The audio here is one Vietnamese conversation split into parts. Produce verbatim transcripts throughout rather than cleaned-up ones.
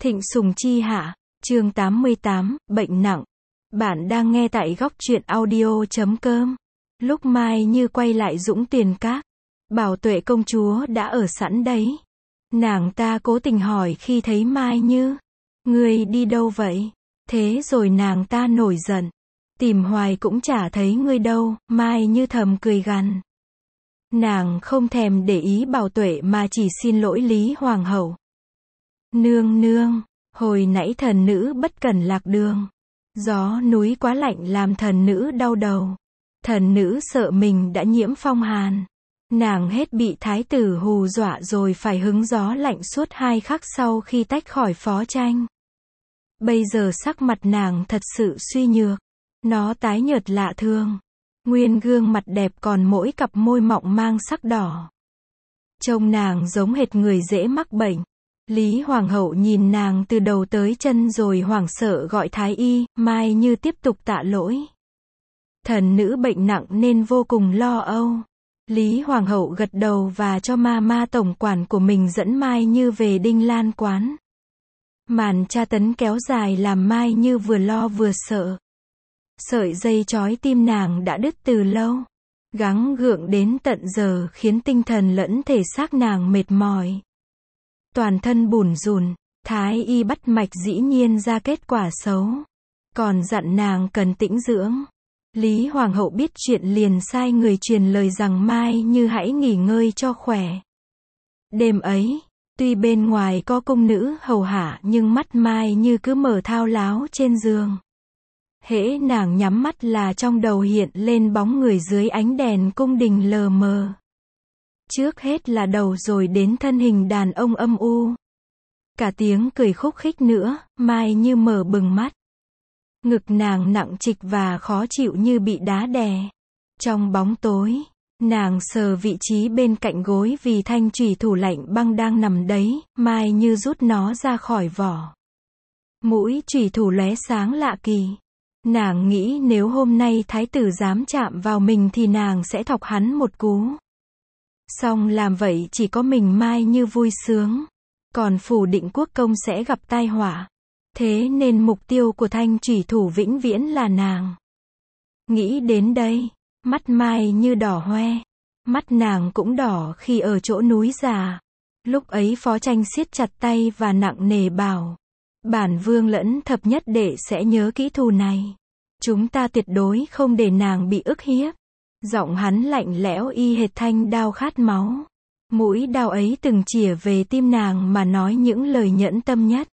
Thịnh Sùng Chi hạ, chương tám mươi tám, bệnh nặng. Bạn đang nghe tại góc truyện audio chấm com. Lúc Mai Như quay lại Dũng Tuyền Các, Bảo Tuệ công chúa đã ở sẵn đấy. Nàng ta cố tình hỏi khi thấy Mai Như, ngươi đi đâu vậy? Thế rồi nàng ta nổi giận, tìm hoài cũng chả thấy ngươi đâu. Mai Như thầm cười gằn. Nàng không thèm để ý Bảo Tuệ mà chỉ xin lỗi Lý Hoàng hậu. Nương nương, hồi nãy thần nữ bất cẩn lạc đường. Gió núi quá lạnh làm thần nữ đau đầu. Thần nữ sợ mình đã nhiễm phong hàn. Nàng hết bị thái tử hù dọa rồi phải hứng gió lạnh suốt hai khắc sau khi tách khỏi Phó Tranh. Bây giờ sắc mặt nàng thật sự suy nhược. Nó tái nhợt lạ thường. Nguyên gương mặt đẹp còn mỗi cặp môi mọng mang sắc đỏ. Trông nàng giống hệt người dễ mắc bệnh. Lý Hoàng hậu nhìn nàng từ đầu tới chân rồi hoảng sợ gọi thái y. Mai Như tiếp tục tạ lỗi. Thần nữ bệnh nặng nên vô cùng lo âu. Lý Hoàng hậu gật đầu và cho ma ma tổng quản của mình dẫn Mai Như về Đinh Lan quán. Màn tra tấn kéo dài làm Mai Như vừa lo vừa sợ. Sợi dây trói tim nàng đã đứt từ lâu. Gắng gượng đến tận giờ khiến tinh thần lẫn thể xác nàng mệt mỏi. Toàn thân bủn rủn, thái y bắt mạch dĩ nhiên ra kết quả xấu. Còn dặn nàng cần tĩnh dưỡng. Lý Hoàng hậu biết chuyện liền sai người truyền lời rằng Mai Như hãy nghỉ ngơi cho khỏe. Đêm ấy, tuy bên ngoài có cung nữ hầu hạ nhưng mắt Mai Như cứ mở thao láo trên giường. Hễ nàng nhắm mắt là trong đầu hiện lên bóng người dưới ánh đèn cung đình lờ mờ. Trước hết là đầu rồi đến thân hình đàn ông âm u. Cả tiếng cười khúc khích nữa. Mai Như mở bừng mắt. Ngực nàng nặng trịch và khó chịu như bị đá đè. Trong bóng tối, nàng sờ vị trí bên cạnh gối vì thanh chủy thủ lạnh băng đang nằm đấy. Mai Như rút nó ra khỏi vỏ. Mũi chủy thủ lóe sáng lạ kỳ. Nàng nghĩ nếu hôm nay thái tử dám chạm vào mình thì nàng sẽ thọc hắn một cú. Song làm vậy chỉ có mình Mai Như vui sướng. Còn phủ Định Quốc công sẽ gặp tai họa. Thế nên mục tiêu của thanh chủy thủ vĩnh viễn là nàng. Nghĩ đến đây, mắt Mai Như đỏ hoe. Mắt nàng cũng đỏ khi ở chỗ núi già. Lúc ấy Phó Tranh siết chặt tay và nặng nề bảo. Bản vương lẫn thập nhất đệ sẽ nhớ kỹ thù này. Chúng ta tuyệt đối không để nàng bị ức hiếp. Giọng hắn lạnh lẽo y hệt thanh đao khát máu. Mũi đao ấy từng chĩa về tim nàng mà nói những lời nhẫn tâm nhất.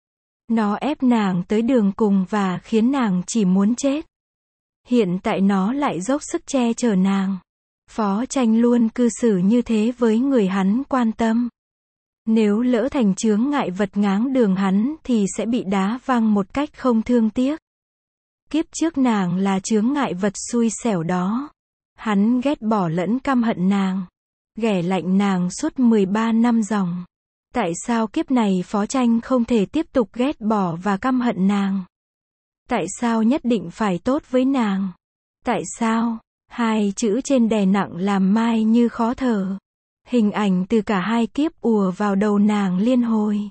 Nó ép nàng tới đường cùng và khiến nàng chỉ muốn chết. Hiện tại nó lại dốc sức che chở nàng. Phó Tranh luôn cư xử như thế với người hắn quan tâm. Nếu lỡ thành chướng ngại vật ngáng đường hắn thì sẽ bị đá văng một cách không thương tiếc. Kiếp trước nàng là chướng ngại vật xui xẻo đó. Hắn ghét bỏ lẫn căm hận nàng. Ghẻ lạnh nàng suốt mười ba năm dòng. Tại sao kiếp này Phó Tranh không thể tiếp tục ghét bỏ và căm hận nàng? Tại sao nhất định phải tốt với nàng? Tại sao? Hai chữ trên đè nặng làm Mai Như khó thở. Hình ảnh từ cả hai kiếp ùa vào đầu nàng liên hồi.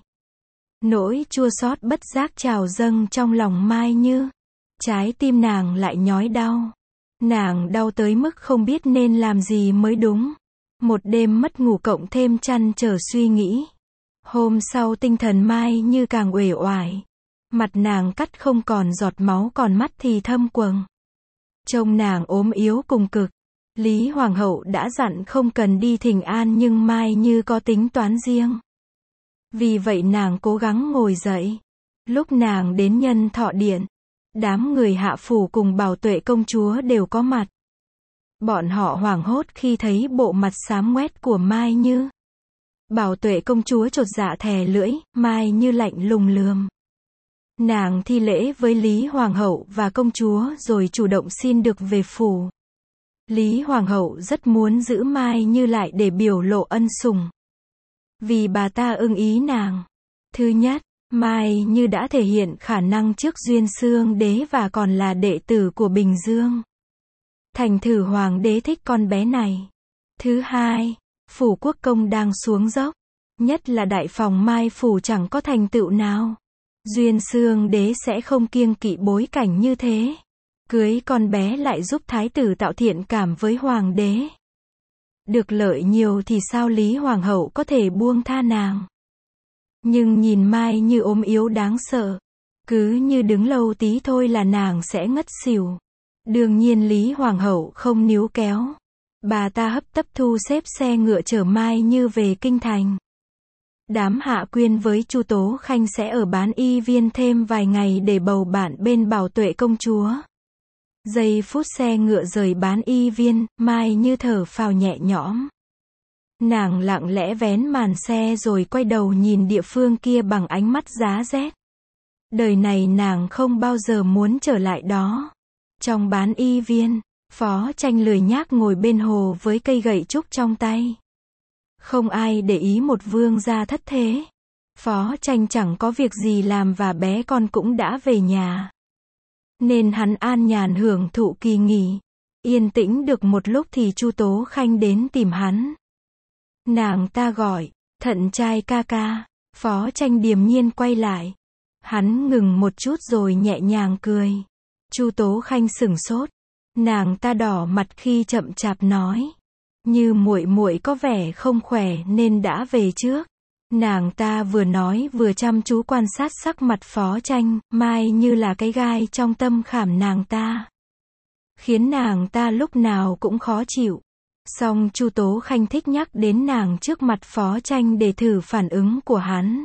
Nỗi chua xót bất giác trào dâng trong lòng Mai Như. Trái tim nàng lại nhói đau. Nàng đau tới mức không biết nên làm gì mới đúng. Một đêm mất ngủ cộng thêm trăn trở suy nghĩ. Hôm sau tinh thần Mai Như càng uể oải. Mặt nàng cắt không còn giọt máu còn mắt thì thâm quầng. Trông nàng ốm yếu cùng cực. Lý Hoàng hậu đã dặn không cần đi thỉnh an nhưng Mai Như có tính toán riêng. Vì vậy nàng cố gắng ngồi dậy. Lúc nàng đến Nhân Thọ Điện, đám người hạ phủ cùng Bảo Tuệ công chúa đều có mặt. Bọn họ hoảng hốt khi thấy bộ mặt xám ngoét của Mai Như. Bảo Tuệ công chúa chột dạ thè lưỡi. Mai Như lạnh lùng lườm. Nàng thi lễ với Lý Hoàng hậu và công chúa rồi chủ động xin được về phủ. Lý Hoàng hậu rất muốn giữ Mai Như lại để biểu lộ ân sủng. Vì bà ta ưng ý nàng. Thứ nhất, Mai Như đã thể hiện khả năng trước Duyên Xương đế và còn là đệ tử của Bình Dương. Thành thử hoàng đế thích con bé này. Thứ hai, phủ quốc công đang xuống dốc. Nhất là đại phòng Mai Phủ chẳng có thành tựu nào. Duyên Xương Đế sẽ không kiêng kỵ bối cảnh như thế. Cưới con bé lại giúp thái tử tạo thiện cảm với hoàng đế. Được lợi nhiều thì sao Lý Hoàng hậu có thể buông tha nàng. Nhưng nhìn Mai Như ốm yếu đáng sợ. Cứ như đứng lâu tí thôi là nàng sẽ ngất xỉu. Đương nhiên Lý Hoàng hậu không níu kéo. Bà ta hấp tấp thu xếp xe ngựa chở Mai Như về kinh thành. Đám Hạ Quyên với Chu Tố Khanh sẽ ở Bán Y Viên thêm vài ngày để bầu bạn bên Bảo Tuệ công chúa. Giây phút xe ngựa rời Bán Y Viên, Mai Như thở phào nhẹ nhõm. Nàng lặng lẽ vén màn xe rồi quay đầu nhìn địa phương kia bằng ánh mắt giá rét. Đời này nàng không bao giờ muốn trở lại đó. Trong Bán Y Viên, Phó Tranh lười nhác ngồi bên hồ với cây gậy trúc trong tay. Không ai để ý một vương gia thất thế. Phó Tranh chẳng có việc gì làm và bé con cũng đã về nhà. Nên hắn an nhàn hưởng thụ kỳ nghỉ. Yên tĩnh được một lúc thì Chu Tố Khanh đến tìm hắn. Nàng ta gọi, Thận trai ca ca. Phó Tranh điềm nhiên quay lại. Hắn ngừng một chút rồi nhẹ nhàng cười. Chu Tố Khanh sửng sốt. Nàng ta đỏ mặt khi chậm chạp nói. Như muội muội có vẻ không khỏe nên đã về trước. Nàng ta vừa nói vừa chăm chú quan sát sắc mặt Phó Tranh, Mai Như là cái gai trong tâm khảm nàng ta. Khiến nàng ta lúc nào cũng khó chịu. Song Chu Tố Khanh thích nhắc đến nàng trước mặt Phó Tranh để thử phản ứng của hắn.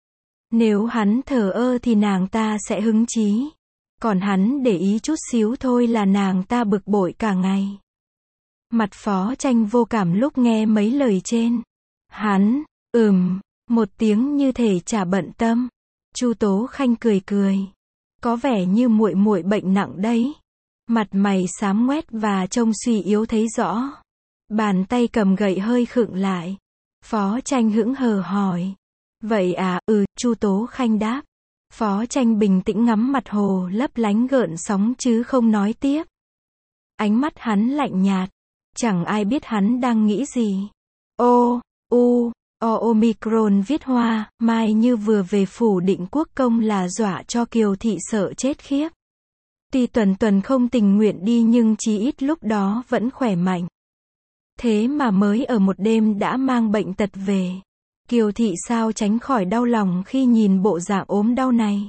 Nếu hắn thờ ơ thì nàng ta sẽ hứng chí. Còn hắn để ý chút xíu thôi là nàng ta bực bội cả ngày. Mặt Phó Tranh vô cảm lúc nghe mấy lời trên. Hắn, ừm, một tiếng như thể chả bận tâm. Chu Tố Khanh cười cười. Có vẻ như muội muội bệnh nặng đấy. Mặt mày xám ngoét và trông suy yếu thấy rõ. Bàn tay cầm gậy hơi khựng lại. Phó Tranh hững hờ hỏi. Vậy à, ừ, Chu Tố Khanh đáp. Phó Tranh bình tĩnh ngắm mặt hồ lấp lánh gợn sóng chứ không nói tiếp. Ánh mắt hắn lạnh nhạt. Chẳng ai biết hắn đang nghĩ gì. Ô, u, o Omicron viết hoa, Mai Như vừa về phủ Định Quốc công là dọa cho Kiều Thị sợ chết khiếp. Tuy Tuần Tuần không tình nguyện đi nhưng chí ít lúc đó vẫn khỏe mạnh. Thế mà mới ở một đêm đã mang bệnh tật về. Kiều Thị sao tránh khỏi đau lòng khi nhìn bộ dạng ốm đau này.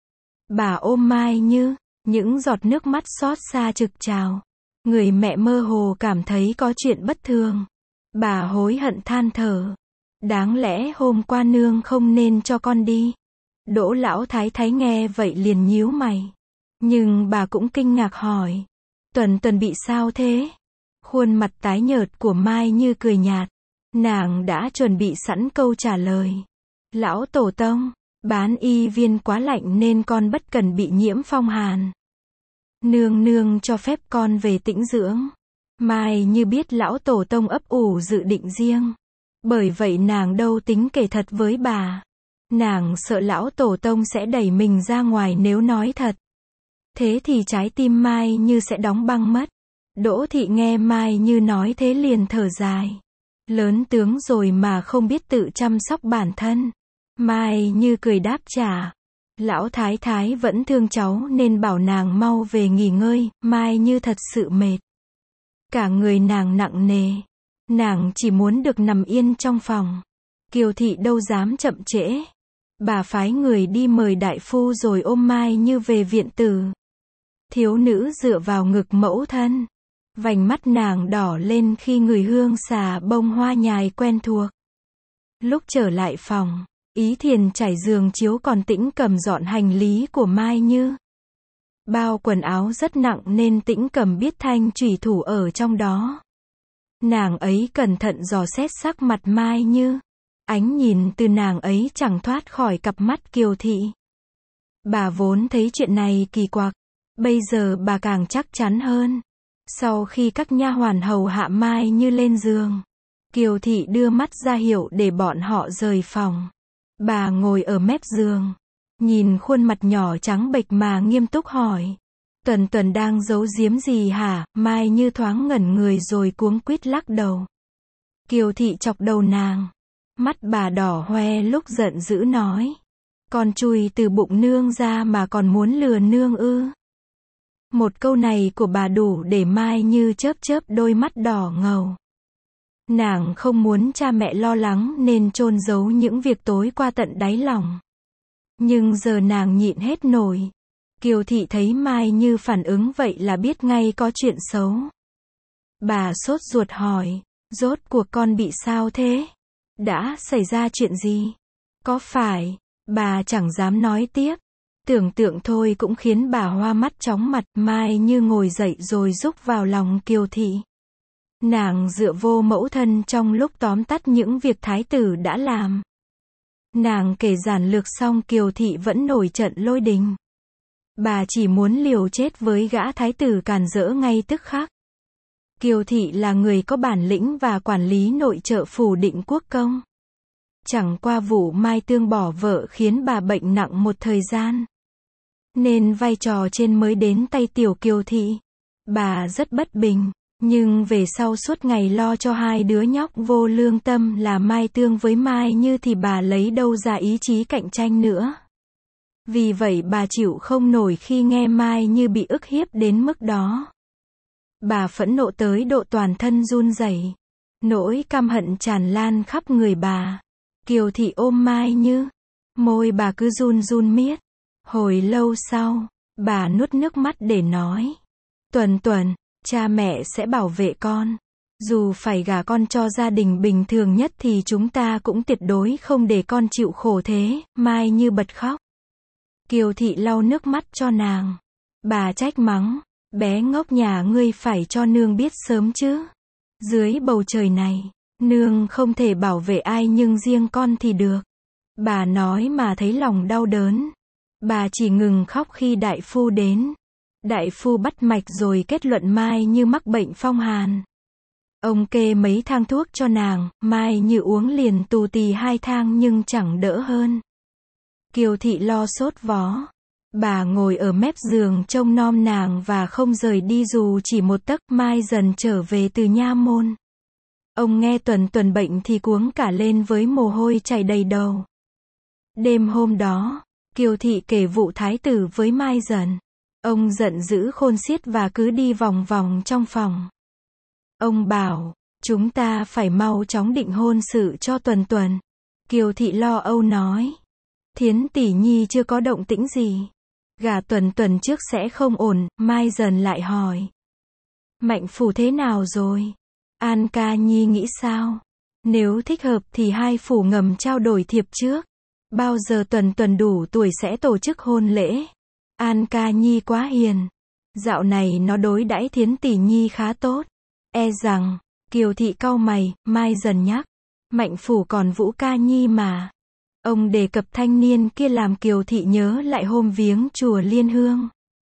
Bà ôm Mai Như, những giọt nước mắt xót xa trực trào. Người mẹ mơ hồ cảm thấy có chuyện bất thường. Bà hối hận than thở. Đáng lẽ hôm qua nương không nên cho con đi. Đỗ lão thái thái nghe vậy liền nhíu mày. Nhưng bà cũng kinh ngạc hỏi. Tuần Tuần bị sao thế? Khuôn mặt tái nhợt của Mai Như cười nhạt. Nàng đã chuẩn bị sẵn câu trả lời. Lão tổ tông, Bán Y Viên quá lạnh nên con bất cần bị nhiễm phong hàn. Nương nương cho phép con về tĩnh dưỡng. Mai Như biết lão tổ tông ấp ủ dự định riêng. Bởi vậy nàng đâu tính kể thật với bà. Nàng sợ lão tổ tông sẽ đẩy mình ra ngoài nếu nói thật. Thế thì trái tim Mai Như sẽ đóng băng mất. Đỗ Thị nghe Mai Như nói thế liền thở dài. Lớn tướng rồi mà không biết tự chăm sóc bản thân. Mai Như cười đáp trả. Lão thái thái vẫn thương cháu nên bảo nàng mau về nghỉ ngơi. Mai Như thật sự mệt. Cả người nàng nặng nề. Nàng chỉ muốn được nằm yên trong phòng. Kiều Thị đâu dám chậm trễ. Bà phái người đi mời đại phu rồi ôm Mai Như về viện tử. Thiếu nữ dựa vào ngực mẫu thân. Vành mắt nàng đỏ lên khi ngửi hương xà bông hoa nhài quen thuộc. Lúc trở lại phòng, Ý Thiền trải giường chiếu còn Tĩnh Cầm dọn hành lý của Mai Như. Bao quần áo rất nặng nên Tĩnh Cầm biết thanh chủy thủ ở trong đó. Nàng ấy cẩn thận dò xét sắc mặt Mai Như. Ánh nhìn từ nàng ấy chẳng thoát khỏi cặp mắt Kiều Thị. Bà vốn thấy chuyện này kỳ quặc. Bây giờ bà càng chắc chắn hơn. Sau khi các nha hoàn hầu hạ Mai Như lên giường, Kiều Thị đưa mắt ra hiệu để bọn họ rời phòng. Bà ngồi ở mép giường, nhìn khuôn mặt nhỏ trắng bệch mà nghiêm túc hỏi. Tuần Tuần đang giấu giếm gì hả? Mai Như thoáng ngẩn người rồi cuống quýt lắc đầu. Kiều Thị chọc đầu nàng. Mắt bà đỏ hoe lúc giận dữ nói. Con chui từ bụng nương ra mà còn muốn lừa nương ư? Một câu này của bà đủ để Mai Như chớp chớp đôi mắt đỏ ngầu. Nàng không muốn cha mẹ lo lắng nên chôn giấu những việc tối qua tận đáy lòng. Nhưng giờ nàng nhịn hết nổi. Kiều Thị thấy Mai Như phản ứng vậy là biết ngay có chuyện xấu. Bà sốt ruột hỏi, rốt cuộc con bị sao thế? Đã xảy ra chuyện gì? Có phải? Bà chẳng dám nói tiếp. Tưởng tượng thôi cũng khiến bà hoa mắt chóng mặt. Mai Như ngồi dậy rồi rúc vào lòng Kiều Thị. Nàng dựa vô mẫu thân trong lúc tóm tắt những việc thái tử đã làm. Nàng kể giản lược xong Kiều Thị vẫn nổi trận lôi đình. Bà chỉ muốn liều chết với gã thái tử càn rỡ ngay tức khắc. Kiều Thị là người có bản lĩnh và quản lý nội trợ phủ Định Quốc công. Chẳng qua vụ Mai Tương bỏ vợ khiến bà bệnh nặng một thời gian. Nên vai trò trên mới đến tay tiểu Kiều Thị. Bà rất bất bình. Nhưng về sau suốt ngày lo cho hai đứa nhóc vô lương tâm là Mai Tương với Mai Như thì bà lấy đâu ra ý chí cạnh tranh nữa. Vì vậy bà chịu không nổi khi nghe Mai Như bị ức hiếp đến mức đó. Bà phẫn nộ tới độ toàn thân run rẩy. Nỗi căm hận tràn lan khắp người bà. Kiều Thị ôm Mai Như. Môi bà cứ run run miết. Hồi lâu sau, bà nuốt nước mắt để nói. Tuần Tuần, cha mẹ sẽ bảo vệ con. Dù phải gả con cho gia đình bình thường nhất thì chúng ta cũng tuyệt đối không để con chịu khổ thế. Mai Như bật khóc. Kiều Thị lau nước mắt cho nàng. Bà trách mắng. Bé ngốc nhà ngươi phải cho nương biết sớm chứ. Dưới bầu trời này, nương không thể bảo vệ ai nhưng riêng con thì được. Bà nói mà thấy lòng đau đớn. Bà chỉ ngừng khóc khi đại phu đến. Đại phu bắt mạch rồi kết luận Mai Như mắc bệnh phong hàn. Ông kê mấy thang thuốc cho nàng, Mai Như uống liền tù tì hai thang nhưng chẳng đỡ hơn. Kiều Thị lo sốt vó. Bà ngồi ở mép giường trông nom nàng và không rời đi dù chỉ một tấc. Mai dần trở về từ nha môn. Ông nghe Tuần Tuần bệnh thì cuống cả lên với mồ hôi chảy đầy đầu. Đêm hôm đó, Kiều Thị kể vụ thái tử với Mai dần. Ông giận dữ khôn xiết và cứ đi vòng vòng trong phòng. Ông bảo, chúng ta phải mau chóng định hôn sự cho Tuần Tuần. Kiều Thị lo âu nói. Thiến tỷ nhi chưa có động tĩnh gì. Gả Tuần Tuần trước sẽ không ổn. Mai dần lại hỏi. Mạnh phủ thế nào rồi? An ca nhi nghĩ sao? Nếu thích hợp thì hai phủ ngầm trao đổi thiệp trước. Bao giờ Tuần Tuần đủ tuổi sẽ tổ chức hôn lễ. An ca nhi quá hiền. Dạo này nó đối đãi Thiến tỷ nhi khá tốt. E rằng, Kiều Thị cau mày. Mai dần nhắc. Mạnh phủ còn Vũ ca nhi mà. Ông đề cập thanh niên kia làm Kiều Thị nhớ lại hôm viếng chùa Liên Hương.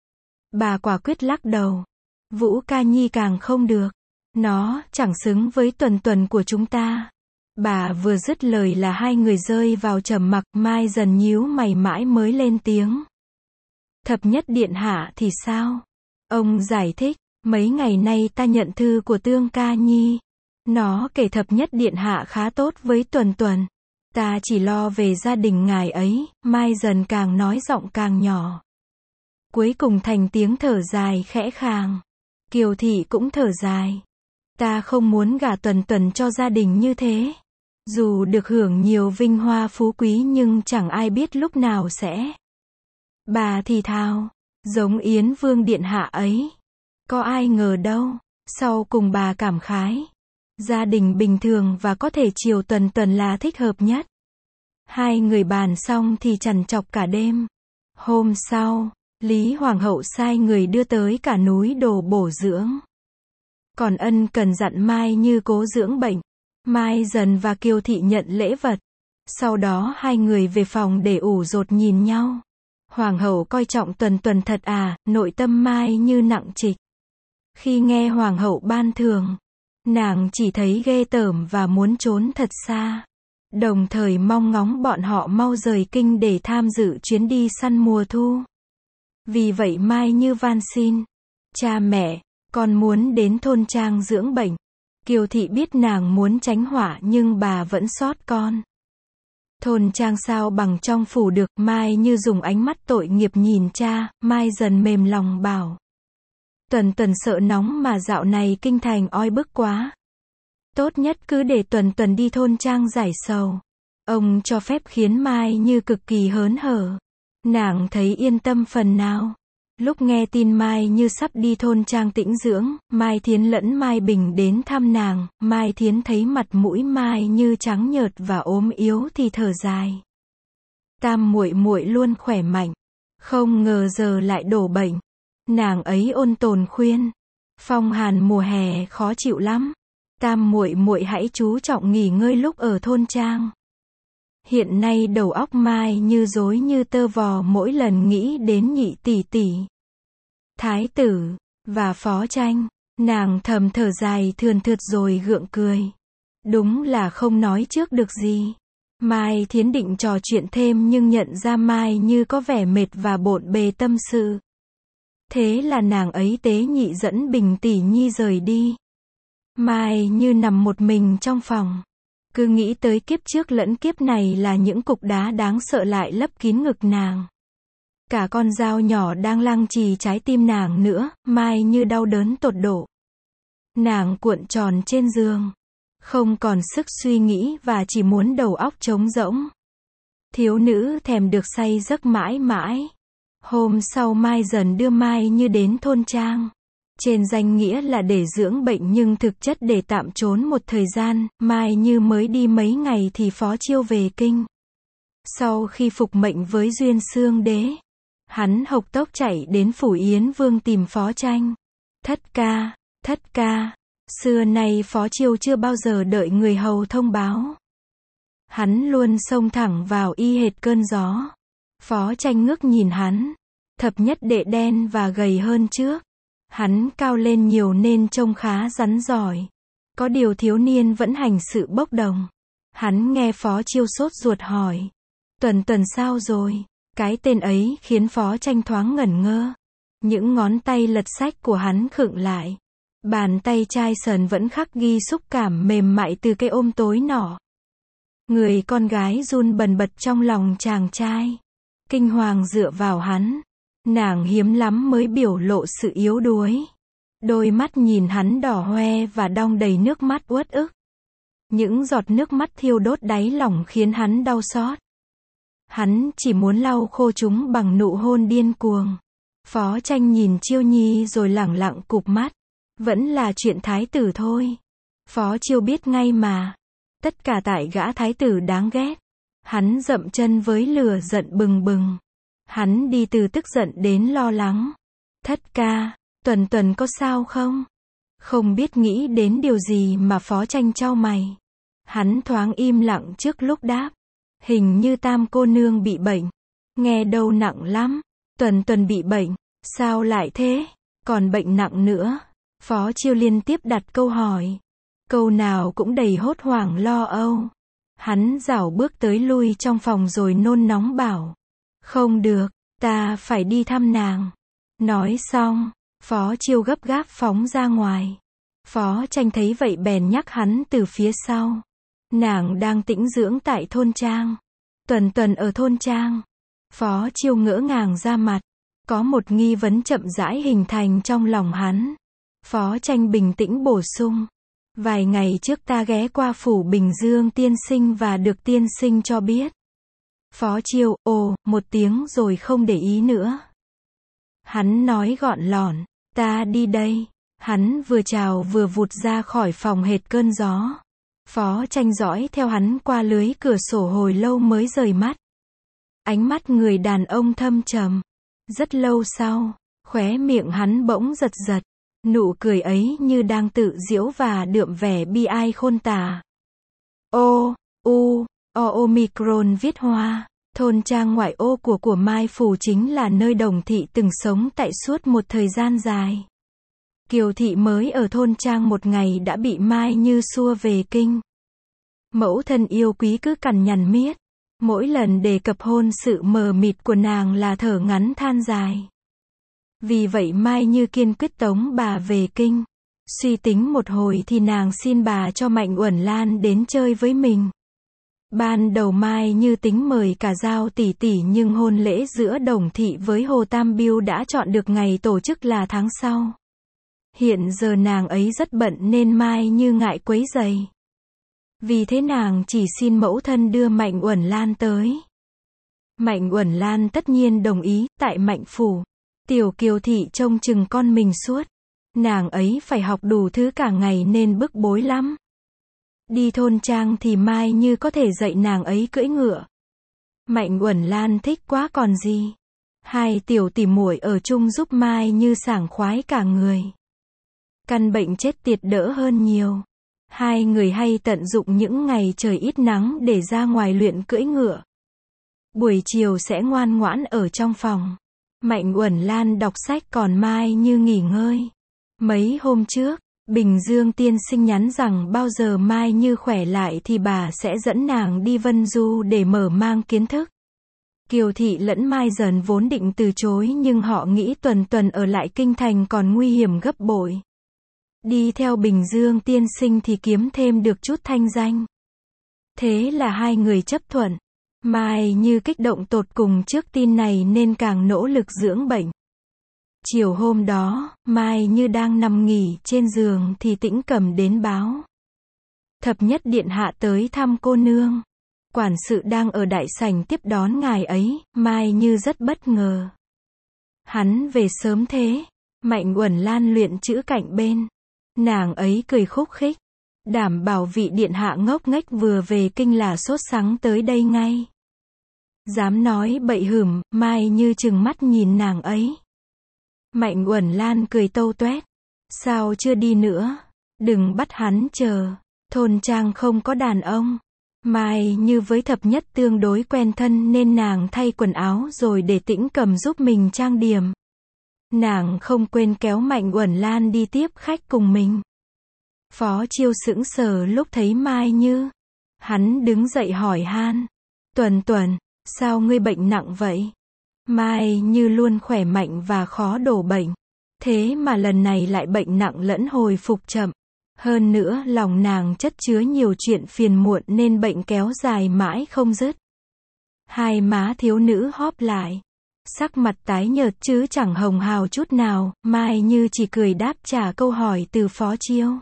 Bà quả quyết lắc đầu. Vũ ca nhi càng không được. Nó chẳng xứng với Tuần Tuần của chúng ta. Bà vừa dứt lời là hai người rơi vào trầm mặc. Mai dần nhíu mày mãi mới lên tiếng. Thập nhất điện hạ thì sao? Ông giải thích. Mấy ngày nay ta nhận thư của Tương ca nhi. Nó kể thập nhất điện hạ khá tốt với Tuần Tuần. Ta chỉ lo về gia đình ngài ấy. Mai dần càng nói giọng càng nhỏ. Cuối cùng thành tiếng thở dài khẽ khàng. Kiều Thị cũng thở dài. Ta không muốn gả Tuần Tuần cho gia đình như thế. Dù được hưởng nhiều vinh hoa phú quý nhưng chẳng ai biết lúc nào sẽ. Bà thì thào. Giống Yến Vương điện hạ ấy. Có ai ngờ đâu. Sau cùng bà cảm khái. Gia đình bình thường và có thể chiều Tuần Tuần là thích hợp nhất. Hai người bàn xong thì trằn trọc cả đêm. Hôm sau, Lý Hoàng hậu sai người đưa tới cả núi đồ bổ dưỡng. Còn ân cần dặn Mai Như cố dưỡng bệnh. Mai dần và Kiều Thị nhận lễ vật. Sau đó hai người về phòng để ủ rột nhìn nhau. Hoàng hậu coi trọng Tuần Tuần thật à, nội tâm Mai Như nặng trịch. Khi nghe Hoàng hậu ban thưởng, nàng chỉ thấy ghê tởm và muốn trốn thật xa. Đồng thời mong ngóng bọn họ mau rời kinh để tham dự chuyến đi săn mùa thu. Vì vậy Mai Như van xin. Cha mẹ, con muốn đến thôn trang dưỡng bệnh. Kiều thị biết nàng muốn tránh họa nhưng bà vẫn xót con. Thôn trang sao bằng trong phủ được, Mai Như dùng ánh mắt tội nghiệp nhìn cha, Mai dần mềm lòng bảo. Tuần Tuần sợ nóng mà dạo này kinh thành oi bức quá. Tốt nhất cứ để Tuần Tuần đi thôn trang giải sầu. Ông cho phép khiến Mai Như cực kỳ hớn hở. Nàng thấy yên tâm phần nào. Lúc nghe tin Mai Như sắp đi thôn trang tĩnh dưỡng, Mai Thiến lẫn Mai Bình đến thăm nàng, Mai Thiến thấy mặt mũi Mai Như trắng nhợt và ốm yếu thì thở dài. Tam muội muội luôn khỏe mạnh, không ngờ giờ lại đổ bệnh. Nàng ấy ôn tồn khuyên, phong hàn mùa hè khó chịu lắm. Tam muội muội hãy chú trọng nghỉ ngơi lúc ở thôn trang. Hiện nay đầu óc Mai Như rối như tơ vò mỗi lần nghĩ đến nhị tỷ tỷ, thái tử, và phó tranh. Nàng thầm thở dài thườn thượt rồi gượng cười. Đúng là không nói trước được gì. Mai Thiến định trò chuyện thêm nhưng nhận ra Mai Như có vẻ mệt và bộn bề tâm sự. Thế là nàng ấy tế nhị dẫn Bình tỷ nhi rời đi. Mai Như nằm một mình trong phòng. Cứ nghĩ tới kiếp trước lẫn kiếp này là những cục đá đáng sợ lại lấp kín ngực nàng. Cả con dao nhỏ đang lăng trì trái tim nàng nữa, Mai Như đau đớn tột độ. Nàng cuộn tròn trên giường, không còn sức suy nghĩ và chỉ muốn đầu óc trống rỗng. Thiếu nữ thèm được say giấc mãi mãi. Hôm sau Mai dần đưa Mai Như đến thôn trang. Trên danh nghĩa là để dưỡng bệnh nhưng thực chất để tạm trốn một thời gian, Mai Như mới đi mấy ngày thì Phó Chiêu về kinh. Sau khi phục mệnh với Duyên Xương Đế, hắn hộc tốc chạy đến Phủ Yến Vương tìm Phó Tranh. Thất ca, thất ca, xưa nay Phó Chiêu chưa bao giờ đợi người hầu thông báo. Hắn luôn xông thẳng vào y hệt cơn gió. Phó Tranh ngước nhìn hắn, thập nhất đệ đen và gầy hơn trước. Hắn cao lên nhiều nên trông khá rắn giỏi. Có điều thiếu niên vẫn hành sự bốc đồng. Hắn nghe Phó Chiêu sốt ruột hỏi. Tuần Tuần sao rồi? Cái tên ấy khiến Phó Tranh thoáng ngẩn ngơ. Những ngón tay lật sách của hắn khựng lại. Bàn tay trai sờn vẫn khắc ghi xúc cảm mềm mại từ cái ôm tối nọ. Người con gái run bần bật trong lòng chàng trai. Kinh hoàng dựa vào hắn. Nàng hiếm lắm mới biểu lộ sự yếu đuối. Đôi mắt nhìn hắn đỏ hoe và đong đầy nước mắt uất ức. Những giọt nước mắt thiêu đốt đáy lòng khiến hắn đau xót. Hắn chỉ muốn lau khô chúng bằng nụ hôn điên cuồng. Phó Tranh nhìn Chiêu Nhi rồi lẳng lặng cụp mắt. Vẫn là chuyện thái tử thôi. Phó Chiêu biết ngay mà. Tất cả tại gã thái tử đáng ghét. Hắn dậm chân với lửa giận bừng bừng. Hắn đi từ tức giận đến lo lắng. Thất ca, Tuần Tuần có sao không? Không biết nghĩ đến điều gì mà Phó Tranh chau mày. Hắn thoáng im lặng trước lúc đáp. Hình như Tam cô nương bị bệnh. Nghe đâu nặng lắm. Tuần Tuần bị bệnh. Sao lại thế? Còn bệnh nặng nữa. Phó Chiêu liên tiếp đặt câu hỏi. Câu nào cũng đầy hốt hoảng lo âu. Hắn rảo bước tới lui trong phòng rồi nôn nóng bảo. Không được, ta phải đi thăm nàng. Nói xong, Phó Chiêu gấp gáp phóng ra ngoài. Phó Tranh thấy vậy bèn nhắc hắn từ phía sau. Nàng đang tĩnh dưỡng tại thôn trang. Tuần Tuần ở thôn trang. Phó Chiêu ngỡ ngàng ra mặt. Có một nghi vấn chậm rãi hình thành trong lòng hắn. Phó Tranh bình tĩnh bổ sung. Vài ngày trước ta ghé qua phủ Bình Dương tiên sinh và được tiên sinh cho biết. Phó Chiêu, ồ, một tiếng rồi không để ý nữa. Hắn nói gọn lỏn, ta đi đây. Hắn vừa chào vừa vụt ra khỏi phòng hệt cơn gió. Phó Tranh dõi theo hắn qua lưới cửa sổ hồi lâu mới rời mắt. Ánh mắt người đàn ông thâm trầm. Rất lâu sau, khóe miệng hắn bỗng giật giật. Nụ cười ấy như đang tự giễu và đượm vẻ bi ai khôn tả. O, U, O Omicron viết hoa. Thôn trang ngoại ô của của Mai Phủ chính là nơi Đồng Thị từng sống tại suốt một thời gian dài. Kiều Thị mới ở thôn trang một ngày đã bị Mai Như xua về kinh. Mẫu thân yêu quý cứ cằn nhằn miết. Mỗi lần đề cập hôn sự mờ mịt của nàng là thở ngắn than dài. Vì vậy Mai Như kiên quyết tống bà về kinh. Suy tính một hồi thì nàng xin bà cho Mạnh Uẩn Lan đến chơi với mình. Ban đầu Mai Như tính mời cả Giao tỷ tỷ nhưng hôn lễ giữa Đồng Thị với Hồ Tam Biêu đã chọn được ngày tổ chức là tháng sau. Hiện giờ nàng ấy rất bận nên Mai Như ngại quấy rầy. Vì thế nàng chỉ xin mẫu thân đưa Mạnh Uẩn Lan tới. Mạnh Uẩn Lan tất nhiên đồng ý, tại Mạnh phủ, Tiểu Kiều Thị trông chừng con mình suốt. Nàng ấy phải học đủ thứ cả ngày nên bức bối lắm. Đi thôn trang thì Mai Như có thể dạy nàng ấy cưỡi ngựa. Mạnh Uẩn Lan thích quá còn gì. Hai tiểu tỉ muội ở chung giúp Mai Như sảng khoái cả người. Căn bệnh chết tiệt đỡ hơn nhiều. Hai người hay tận dụng những ngày trời ít nắng để ra ngoài luyện cưỡi ngựa. Buổi chiều sẽ ngoan ngoãn ở trong phòng. Mạnh Uẩn Lan đọc sách còn Mai Như nghỉ ngơi. Mấy hôm trước, Bình Dương tiên sinh nhắn rằng bao giờ Mai Như khỏe lại thì bà sẽ dẫn nàng đi Vân Du để mở mang kiến thức. Kiều Thị lẫn Mai Dần vốn định từ chối nhưng họ nghĩ tuần tuần ở lại kinh thành còn nguy hiểm gấp bội. Đi theo Bình Dương tiên sinh thì kiếm thêm được chút thanh danh. Thế là hai người chấp thuận. Mai Như kích động tột cùng trước tin này nên càng nỗ lực dưỡng bệnh. Chiều hôm đó, Mai Như đang nằm nghỉ trên giường thì Tĩnh Cầm đến báo. Thập nhất điện hạ tới thăm cô nương. Quản sự đang ở đại sảnh tiếp đón ngài ấy, Mai Như rất bất ngờ. Hắn về sớm thế. Mạnh Uẩn Lan luyện chữ cạnh bên. Nàng ấy cười khúc khích. Đảm bảo vị điện hạ ngốc nghếch vừa về kinh là sốt sắng tới đây ngay. Dám nói bậy hửm, Mai Như trừng mắt nhìn nàng ấy. Mạnh Uẩn Lan cười tâu tuét. Sao chưa đi nữa? Đừng bắt hắn chờ. Thôn trang không có đàn ông. Mai Như với thập nhất tương đối quen thân nên nàng thay quần áo rồi để Tĩnh Cầm giúp mình trang điểm. Nàng không quên kéo Mạnh Uẩn Lan đi tiếp khách cùng mình. Phó Chiêu sững sờ lúc thấy Mai Như. Hắn đứng dậy hỏi han. Tuần Tuần, sao ngươi bệnh nặng vậy? Mai Như luôn khỏe mạnh và khó đổ bệnh. Thế mà lần này lại bệnh nặng lẫn hồi phục chậm. Hơn nữa lòng nàng chất chứa nhiều chuyện phiền muộn nên bệnh kéo dài mãi không dứt. Hai má thiếu nữ hóp lại. Sắc mặt tái nhợt chứ chẳng hồng hào chút nào, Mai Như chỉ cười đáp trả câu hỏi từ Phó Chiêu.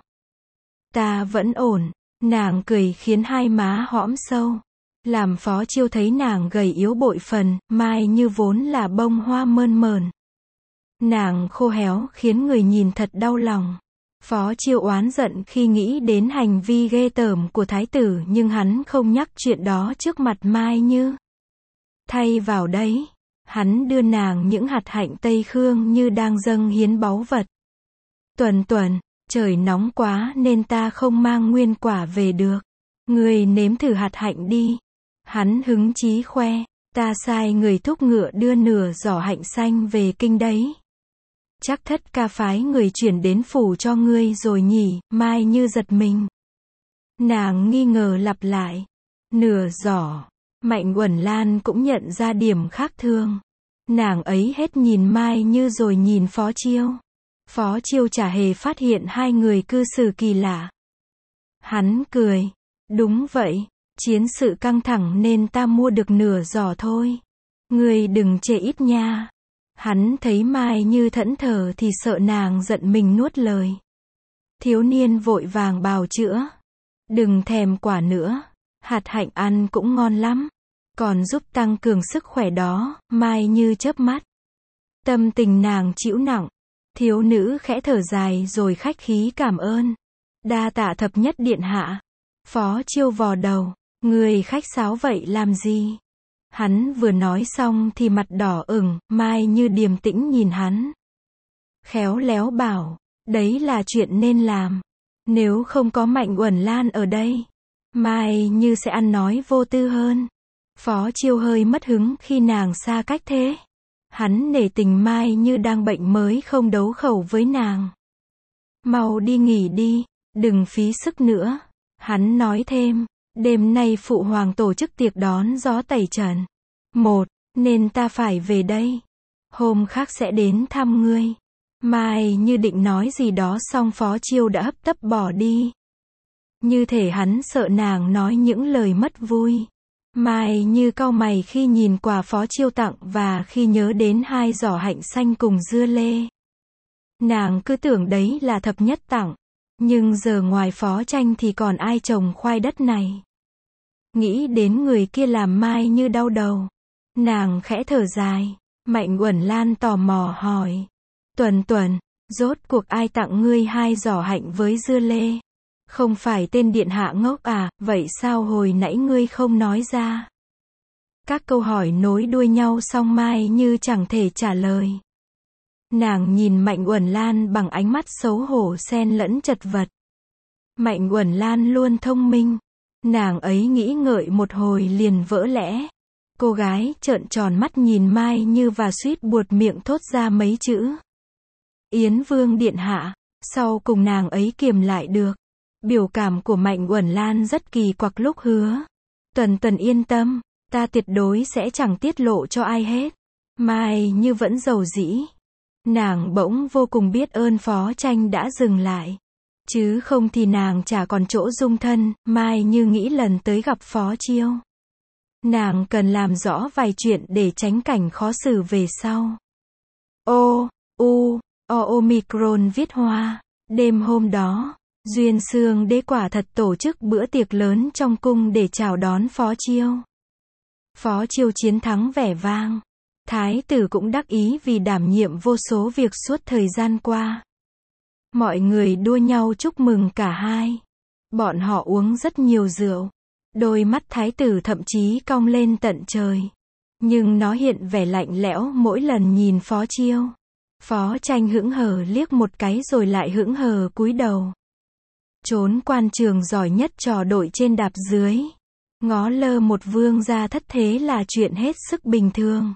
Ta vẫn ổn. Nàng cười khiến hai má hõm sâu. Làm Phó Chiêu thấy nàng gầy yếu bội phần, Mai Như vốn là bông hoa mơn mờn. Nàng khô héo khiến người nhìn thật đau lòng. Phó Chiêu oán giận khi nghĩ đến hành vi ghê tởm của thái tử nhưng hắn không nhắc chuyện đó trước mặt Mai Như. Thay vào đấy, hắn đưa nàng những hạt hạnh Tây Khương như đang dâng hiến báu vật. Tuần Tuần, trời nóng quá nên ta không mang nguyên quả về được. Người nếm thử hạt hạnh đi. Hắn hứng chí khoe. Ta sai người thúc ngựa đưa nửa giỏ hạnh xanh về kinh đấy. Chắc Thất Ca phái người chuyển đến phủ cho ngươi rồi nhỉ? Mai Như giật mình. Nàng nghi ngờ lặp lại. Nửa giỏ. Mạnh Uẩn Lan cũng nhận ra điểm khác thường. Nàng ấy hết nhìn Mai Như rồi nhìn Phó Chiêu. Phó Chiêu chả hề phát hiện hai người cư xử kỳ lạ. Hắn cười. Đúng vậy, chiến sự căng thẳng nên ta mua được nửa giỏ thôi. Ngươi đừng chê ít nha. Hắn thấy Mai Như thẫn thờ thì sợ nàng giận mình nuốt lời. Thiếu niên vội vàng bào chữa. Đừng thèm quả nữa. Hạt hạnh ăn cũng ngon lắm. Còn giúp tăng cường sức khỏe đó. Mai Như chớp mắt. Tâm tình nàng chịu nặng. Thiếu nữ khẽ thở dài rồi khách khí cảm ơn. Đa tạ thập nhất điện hạ. Phó Chiêu vò đầu. Người khách sáo vậy làm gì? Hắn vừa nói xong thì mặt đỏ ửng, Mai Như điềm tĩnh nhìn hắn. Khéo léo bảo, đấy là chuyện nên làm. Nếu không có Mạnh Uẩn Lan ở đây, Mai Như sẽ ăn nói vô tư hơn. Phó Chiêu hơi mất hứng khi nàng xa cách thế. Hắn nể tình Mai Như đang bệnh mới không đấu khẩu với nàng. Mau đi nghỉ đi, đừng phí sức nữa. Hắn nói thêm, đêm nay phụ hoàng tổ chức tiệc đón gió tẩy trần. Một, nên ta phải về đây. Hôm khác sẽ đến thăm ngươi. Mai Như định nói gì đó xong Phó Chiêu đã hấp tấp bỏ đi. Như thể hắn sợ nàng nói những lời mất vui. Mai Như cau mày khi nhìn quà Phó Chiêu tặng và khi nhớ đến hai giỏ hạnh xanh cùng dưa lê. Nàng cứ tưởng đấy là thập nhất tặng. Nhưng giờ ngoài Phó Tranh thì còn ai trồng khoai đất này. Nghĩ đến người kia làm Mai Như đau đầu. Nàng khẽ thở dài. Mạnh Uẩn Lan tò mò hỏi. Tuần Tuần, rốt cuộc ai tặng ngươi hai giỏ hạnh với dưa lê? Không phải tên điện hạ ngốc à, vậy sao hồi nãy ngươi không nói ra? Các câu hỏi nối đuôi nhau xong Mai Như chẳng thể trả lời. Nàng nhìn Mạnh Uẩn Lan bằng ánh mắt xấu hổ xen lẫn chật vật. Mạnh Uẩn Lan luôn thông minh. Nàng ấy nghĩ ngợi một hồi liền vỡ lẽ. Cô gái trợn tròn mắt nhìn Mai Như và suýt buột miệng thốt ra mấy chữ. Yến Vương điện hạ. Sau cùng nàng ấy kiềm lại được. Biểu cảm của Mạnh Uẩn Lan rất kỳ quặc lúc hứa. Tuần Tuần yên tâm, ta tuyệt đối sẽ chẳng tiết lộ cho ai hết. Mai Như vẫn giàu dĩ. Nàng bỗng vô cùng biết ơn Phó Tranh đã dừng lại. Chứ không thì nàng chả còn chỗ dung thân. Mai Như nghĩ lần tới gặp Phó Chiêu. Nàng cần làm rõ vài chuyện để tránh cảnh khó xử về sau. O, U, O Omicron viết hoa. Đêm hôm đó, Duyên Xương Đế quả thật tổ chức bữa tiệc lớn trong cung để chào đón Phó Chiêu. Phó Chiêu chiến thắng vẻ vang. Thái tử cũng đắc ý vì đảm nhiệm vô số việc suốt thời gian qua. Mọi người đua nhau chúc mừng cả hai. Bọn họ uống rất nhiều rượu. Đôi mắt thái tử thậm chí cong lên tận trời. Nhưng nó hiện vẻ lạnh lẽo mỗi lần nhìn Phó Chiêu. Phó Tranh hững hờ liếc một cái rồi lại hững hờ cúi đầu. Trốn quan trường giỏi nhất trò đội trên đạp dưới. Ngó lơ một vương gia thất thế là chuyện hết sức bình thường.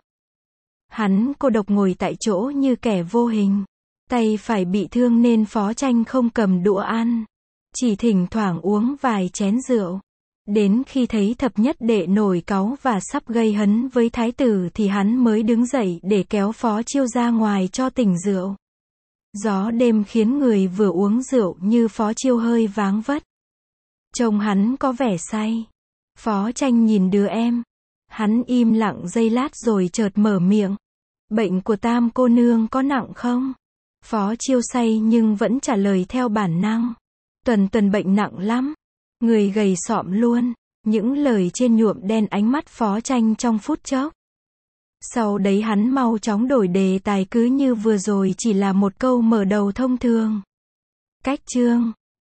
Hắn cô độc ngồi tại chỗ như kẻ vô hình. Tay phải bị thương nên Phó Tranh không cầm đũa ăn. Chỉ thỉnh thoảng uống vài chén rượu. Đến khi thấy thập nhất đệ nổi cáu và sắp gây hấn với thái tử thì hắn mới đứng dậy để kéo Phó Chiêu ra ngoài cho tỉnh rượu. Gió đêm khiến người vừa uống rượu như Phó Chiêu hơi váng vất. Trông hắn có vẻ say. Phó Tranh nhìn đứa em. Hắn im lặng giây lát rồi chợt mở miệng. Bệnh của Tam cô nương có nặng không? Phó Chiêu say nhưng vẫn trả lời theo bản năng. Tuần Tuần bệnh nặng lắm. Người gầy xọm luôn. Những lời trên nhuộm đen ánh mắt Phó Tranh trong phút chốc. Sau đấy hắn mau chóng đổi đề tài cứ như vừa rồi chỉ là một câu mở đầu thông thường. Cách chương